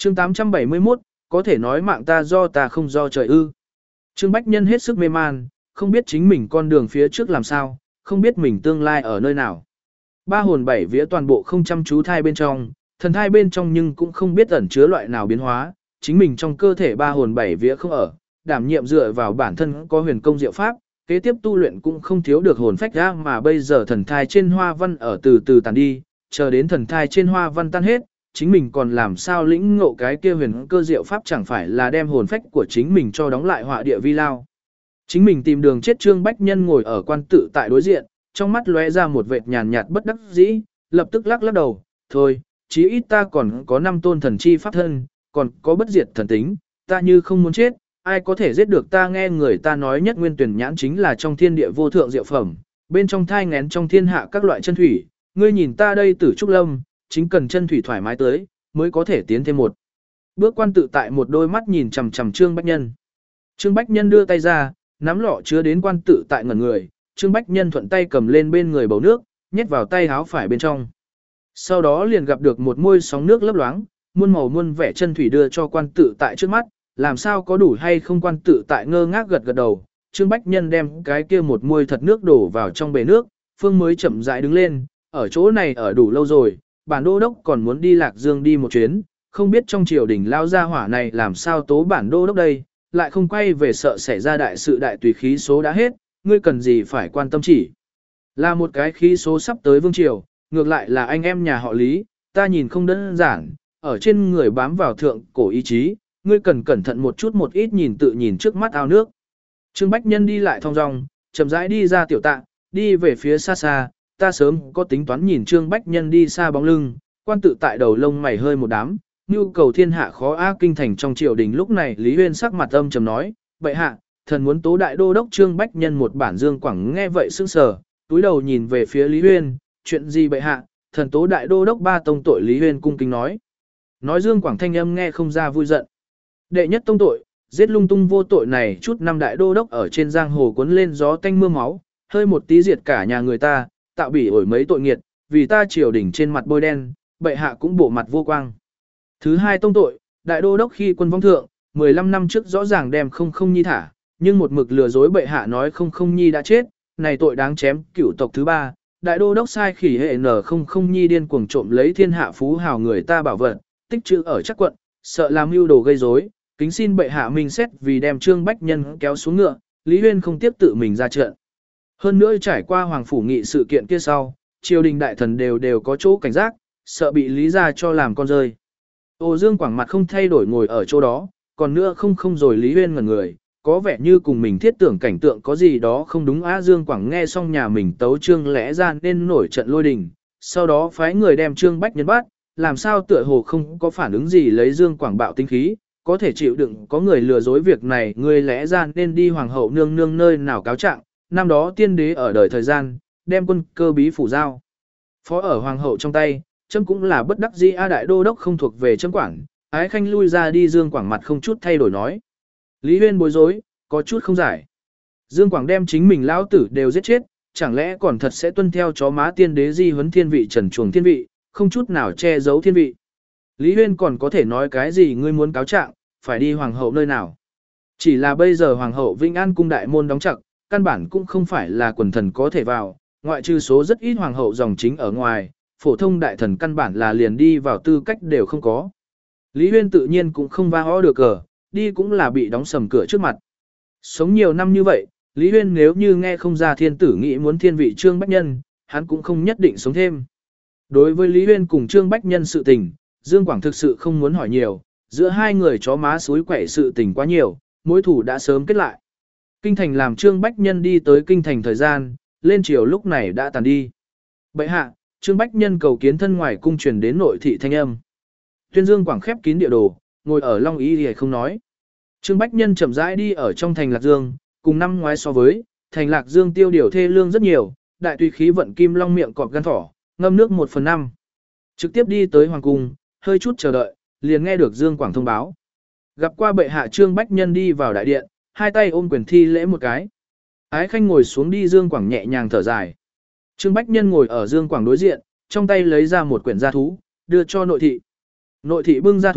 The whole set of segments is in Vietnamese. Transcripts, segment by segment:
Chương 871, có thể nói mạng ta do ta không do trời ư. Trương Bách Nhân hết sức mê man, không biết chính mình con đường phía trước làm sao, không biết mình tương lai ở nơi nào. Ba hồn bảy vía toàn bộ không chăm chú thai bên trong, thần thai bên trong nhưng cũng không biết ẩn chứa loại nào biến hóa, chính mình trong cơ thể ba hồn bảy vía không ở, đảm nhiệm dựa vào bản thân có huyền công diệu pháp, kế tiếp tu luyện cũng không thiếu được hồn phách ra mà bây giờ thần thai trên hoa văn ở từ từ tàn đi, chờ đến thần thai trên hoa văn tan hết, chính mình còn làm sao lĩnh ngộ cái kia huyền cơ diệu pháp chẳng phải là đem hồn phách của chính mình cho đóng lại họa địa vi lao. Chính mình tìm đường chết. Trương Bách Nhân ngồi ở quan tự tại đối diện, trong mắt lóe ra một vệt nhàn nhạt bất đắc dĩ, lập tức lắc lắc đầu, thôi, chí ít ta còn có 5 tôn thần chi pháp thân, còn có bất diệt thần tính, ta như không muốn chết, ai có thể giết được ta. Nghe người ta nói nhất nguyên tuyển nhãn chính là trong thiên địa vô thượng diệu phẩm, bên trong thai ngén trong thiên hạ các loại chân thủy, ngươi nhìn ta đây Tử Trúc Lâm, chính cần chân thủy thoải mái tới, mới có thể tiến thêm một bước. Quan tự tại một đôi mắt nhìn chằm chằm Trương Bách Nhân. Trương Bách Nhân đưa tay ra, nắm lọ chứa đến quan tự tại ngẩn người, Trương Bách Nhân thuận tay cầm lên bên người bầu nước, nhét vào tay áo phải bên trong. Sau đó liền gặp được một môi sóng nước lấp loáng, muôn màu muôn vẻ chân thủy đưa cho quan tự tại trước mắt, làm sao có đủ hay không. Quan tự tại ngơ ngác gật gật đầu, Trương Bách Nhân đem cái kia một môi thật nước đổ vào trong bể nước, Phương mới chậm rãi đứng lên, ở chỗ này ở đủ lâu rồi, bản đô đốc còn muốn đi Lạc Dương đi một chuyến, không biết trong triều đình lao ra hỏa này làm sao tố bản đô đốc đây, lại không quay về sợ xảy ra đại sự. Đại tùy khí số đã hết, ngươi cần gì phải quan tâm, chỉ là một cái khí số sắp tới vương triều, ngược lại là anh em nhà họ Lý, ta nhìn không đơn giản, ở trên người bám vào thượng cổ ý chí, ngươi cần cẩn thận một chút một ít, nhìn tự nhìn trước mắt ao nước. Trương Bách Nhân đi lại thong dong, chậm rãi đi ra tiểu tạ, đi về phía xa xa, ta sớm có tính toán. Nhìn Trương Bách Nhân đi xa bóng lưng, quan tự tại đầu lông mày hơi một đám, nhu cầu thiên hạ khó a. Kinh thành trong triều đình lúc này Lý Huyên sắc mặt âm trầm nói, bệ hạ, thần muốn tố đại đô đốc. Trương Bách Nhân một bản Dương Quảng nghe vậy sững sờ, túi đầu nhìn về phía Lý Huyên, chuyện gì bệ hạ, thần tố đại đô đốc 3 tông tội. Lý Huyên cung kính nói Dương Quảng thanh âm nghe không ra vui giận. Đệ nhất tông tội, giết lung tung vô tội này chút năm đại đô đốc ở trên giang hồ cuốn lên gió tanh mưa máu, hơi một tí diệt cả nhà người ta, tạo bỉ ổi mấy tội nghiệt, vì ta triều đình trên mặt bôi đen, bệ hạ cũng bộ mặt vô quang. Thứ hai tông tội, đại đô đốc khi quân vong thượng, 15 năm trước rõ ràng đem không không nhi thả, nhưng một mực lừa dối bệ hạ nói không không nhi đã chết, này tội đáng chém. Cửu tộc thứ ba, đại đô đốc sai khỉ hệ n không không nhi điên cuồng trộm lấy thiên hạ phú hào người ta bảo vật, tích trữ ở chắc quận, sợ làm mưu đồ gây rối, kính xin bệ hạ minh xét. Vì đem Trương Bách Nhân kéo xuống ngựa, Lý Huyên không tiếp tự mình ra trận. Hơn nữa trải qua hoàng phủ nghị sự kiện kia sau, triều đình đại thần đều có chỗ cảnh giác, sợ bị Lý gia cho làm con rơi. Ô Dương Quảng mặt không thay đổi ngồi ở chỗ đó, còn nữa không rồi. Lý Huyên ngẩn người, có vẻ như cùng mình thiết tưởng cảnh tượng có gì đó không đúng á. Dương Quảng nghe xong nhà mình tấu trương lẽ ra nên nổi trận lôi đình, sau đó phái người đem Trương Bách Nhân bắt, làm sao tựa hồ không có phản ứng gì. Lấy Dương Quảng bạo tinh khí, có thể chịu đựng có người lừa dối việc này, người lẽ ra nên đi hoàng hậu nương nương nơi nào cáo trạng. Năm đó tiên đế ở đời thời gian, đem quân cơ bí phủ giao phó ở hoàng hậu trong tay, chấm cũng là bất đắc dĩ a. Đại đô đốc không thuộc về chấm quản, Ái Khanh lui ra đi. Dương Quảng mặt không chút thay đổi nói. Lý Huyên bối rối, có chút không giải. Dương Quảng đem chính mình lão tử đều giết chết, chẳng lẽ còn thật sẽ tuân theo chó má tiên đế di huấn thiên vị trần chuồng thiên vị, không chút nào che giấu thiên vị. Lý Huyên còn có thể nói cái gì, ngươi muốn cáo trạng, phải đi hoàng hậu nơi nào. Chỉ là bây giờ hoàng hậu Vĩnh An cung đại môn đóng chặt, căn bản cũng không phải là quần thần có thể vào, ngoại trừ số rất ít hoàng hậu dòng chính ở ngoài, phổ thông đại thần căn bản là liền đi vào tư cách đều không có. Lý Huyên tự nhiên cũng không va ho được cờ, đi cũng là bị đóng sầm cửa trước mặt. Sống nhiều năm như vậy, Lý Huyên nếu như nghe không ra thiên tử nghĩ muốn thiên vị Trương Bách Nhân, hắn cũng không nhất định sống thêm. Đối với Lý Huyên cùng Trương Bách Nhân sự tình, Dương Quảng thực sự không muốn hỏi nhiều, giữa hai người chó má suối quậy sự tình quá nhiều, mối thủ đã sớm kết lại. Kinh thành làm Trương Bách Nhân đi tới kinh thành thời gian, lên chiều lúc này đã tàn đi. Bệ hạ, Trương Bách Nhân cầu kiến thân ngoài cung truyền đến nội thị thanh âm. Tuyên Dương Quảng khép kín địa đồ, ngồi ở Long Ý thì không nói. Trương Bách Nhân chậm rãi đi ở trong thành Lạc Dương, cùng năm ngoái so với, thành Lạc Dương tiêu điều thê lương rất nhiều, đại tùy khí vận kim long miệng cọp gan thỏ, ngâm nước 1/5. Trực tiếp đi tới hoàng cung, hơi chút chờ đợi, liền nghe được Dương Quảng thông báo. Gặp qua bệ hạ. Trương Bách Nhân đi vào đại điện, hai tay ôm quyền thi lễ một cái. Ái Khanh ngồi xuống đi. Dương Quảng nhẹ nhàng thở dài. Trương Bách Nhân ngồi ở Dương Quảng đối diện, trong tay lấy ra một quyển gia thú, đưa cho nội thị. Nội thị bưng gia thú,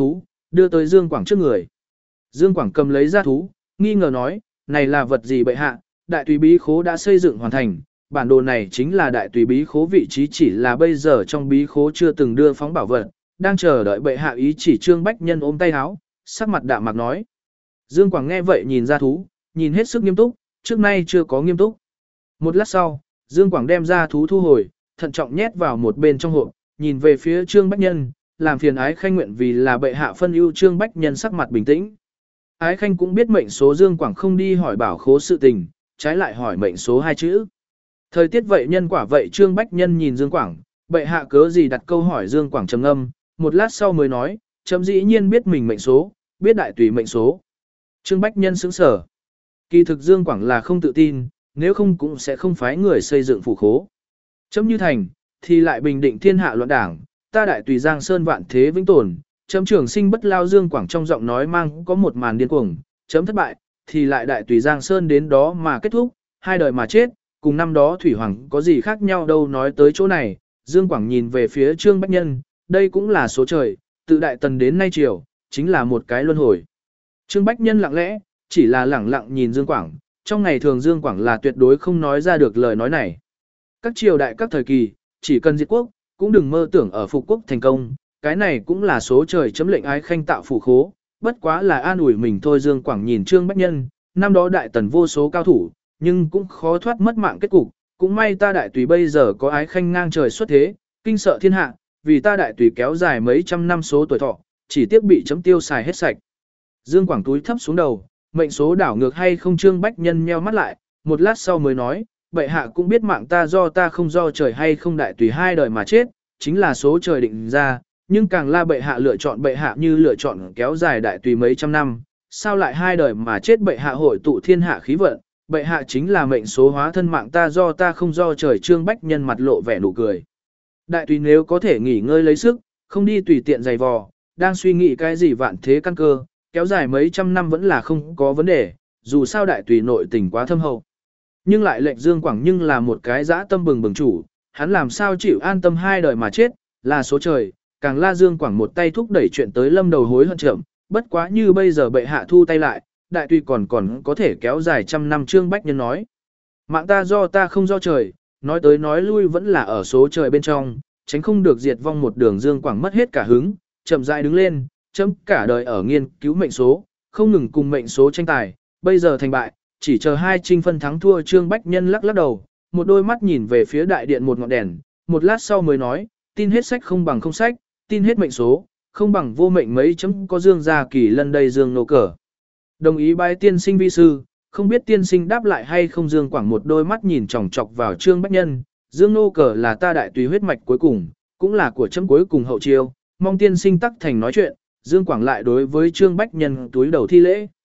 đưa tới Dương Quảng trước người. Dương Quảng cầm lấy ra thú, nghi ngờ nói, này là vật gì bệ hạ, đại tùy bí khố đã xây dựng hoàn thành, bản đồ này chính là đại tùy bí khố vị trí chỉ là bây giờ trong bí khố chưa từng đưa phóng bảo vật, đang chờ đợi bệ hạ ý chỉ. Trương Bách Nhân ôm tay áo, sắc mặt đạm mạc nói. Dương Quảng nghe vậy nhìn ra thú, nhìn hết sức nghiêm túc, trước nay chưa có nghiêm túc. Một lát sau, Dương Quảng đem ra thú thu hồi, thận trọng nhét vào một bên trong hộp, nhìn về phía Trương Bách Nhân, làm phiền Ái Khanh nguyện vì là bệ hạ phân ưu. Trương Bách Nhân sắc mặt bình tĩnh. Ái Khanh cũng biết mệnh số. Dương Quảng không đi hỏi bảo khố sự tình, trái lại hỏi mệnh số 2 chữ. Thời tiết vậy nhân quả vậy. Trương Bách Nhân nhìn Dương Quảng, bệ hạ cớ gì đặt câu hỏi. Dương Quảng trầm ngâm, một lát sau mới nói, chấm dĩ nhiên biết mình mệnh số, biết đại tùy mệnh số. Trương Bách Nhân sững sờ. Kỳ thực Dương Quảng là không tự tin, nếu không cũng sẽ không phái người xây dựng phủ khố. Chấm như thành, thì lại bình định thiên hạ loạn đảng, ta đại tùy Giang Sơn vạn thế vĩnh tồn. Chấm trường sinh bất lao. Dương Quảng trong giọng nói mang có một màn điên cuồng, chấm thất bại, thì lại đại tùy Giang Sơn đến đó mà kết thúc, 2 đời mà chết, cùng năm đó Thủy Hoàng có gì khác nhau đâu. Nói tới chỗ này, Dương Quảng nhìn về phía Trương Bách Nhân, đây cũng là số trời, từ đại tần đến nay triều, chính là một cái luân hồi. Trương Bách Nhân lặng lẽ, chỉ là lẳng lặng nhìn Dương Quảng, trong ngày thường Dương Quảng là tuyệt đối không nói ra được lời nói này. Các triều đại các thời kỳ, chỉ cần diệt quốc, cũng đừng mơ tưởng ở phục quốc thành công, cái này cũng là số trời. Chấm lệnh Ái Khanh tạo phủ khố, bất quá là an ủi mình thôi. Dương Quảng nhìn Trương Bách Nhân, năm đó đại tần vô số cao thủ, nhưng cũng khó thoát mất mạng kết cục, cũng may ta đại tùy bây giờ có Ái Khanh ngang trời xuất thế, kinh sợ thiên hạ, vì ta đại tùy kéo dài mấy trăm năm số tuổi thọ, chỉ tiếc bị chấm tiêu xài hết sạch. Dương Quảng túi thấp xuống đầu, mệnh số đảo ngược hay không. Trương Bách Nhân nheo mắt lại, một lát sau mới nói, bệ hạ cũng biết mạng ta do ta không do trời hay không, đại tùy 2 đời mà chết, chính là số trời định ra, nhưng càng là bệ hạ lựa chọn, bệ hạ như lựa chọn kéo dài đại tùy mấy trăm năm, sao lại 2 đời mà chết. Bệ hạ hội tụ thiên hạ khí vận, bệ hạ chính là mệnh số hóa thân, mạng ta do ta không do trời. Trương Bách Nhân mặt lộ vẻ nụ cười. Đại tùy nếu có thể nghỉ ngơi lấy sức, không đi tùy tiện giày vò, đang suy nghĩ cái gì vạn thế căn cơ, kéo dài mấy trăm năm vẫn là không có vấn đề, dù sao đại tùy nội tình quá thâm hậu. Nhưng lại lệnh Dương Quảng nhưng là một cái dã tâm bừng bừng chủ, hắn làm sao chịu an tâm 2 đời mà chết, là số trời. Càng la Dương Quảng một tay thúc đẩy chuyện tới lâm đầu hối hận chậm, bất quá như bây giờ bệ hạ thu tay lại, đại tùy còn có thể kéo dài trăm năm. Trương Bách Nhân nói, mạng ta do ta không do trời, nói tới nói lui vẫn là ở số trời bên trong, tránh không được diệt vong một đường. Dương Quảng mất hết cả hứng, chậm rãi đứng lên, chấm cả đời ở nghiên cứu mệnh số, không ngừng cùng mệnh số tranh tài, bây giờ thành bại, chỉ chờ 2 chinh phân thắng thua. Trương Bách Nhân lắc lắc đầu, một đôi mắt nhìn về phía đại điện một ngọn đèn, một lát sau mới nói, tin hết sách không bằng không sách, tin hết mệnh số, không bằng vô mệnh. Mấy chấm có Dương Gia Kỳ Lân đây Dương nô cờ. Đồng ý bái tiên sinh vi sư, không biết tiên sinh đáp lại hay không. Dương Quảng một đôi mắt nhìn chòng chọc vào Trương Bách Nhân, Dương nô cờ là ta đại tùy huyết mạch cuối cùng, cũng là của chấm cuối cùng hậu chiêu, mong tiên sinh tắc thành nói chuyện. Dương Quảng lại đối với Trương Bách Nhân túi đầu thi lễ.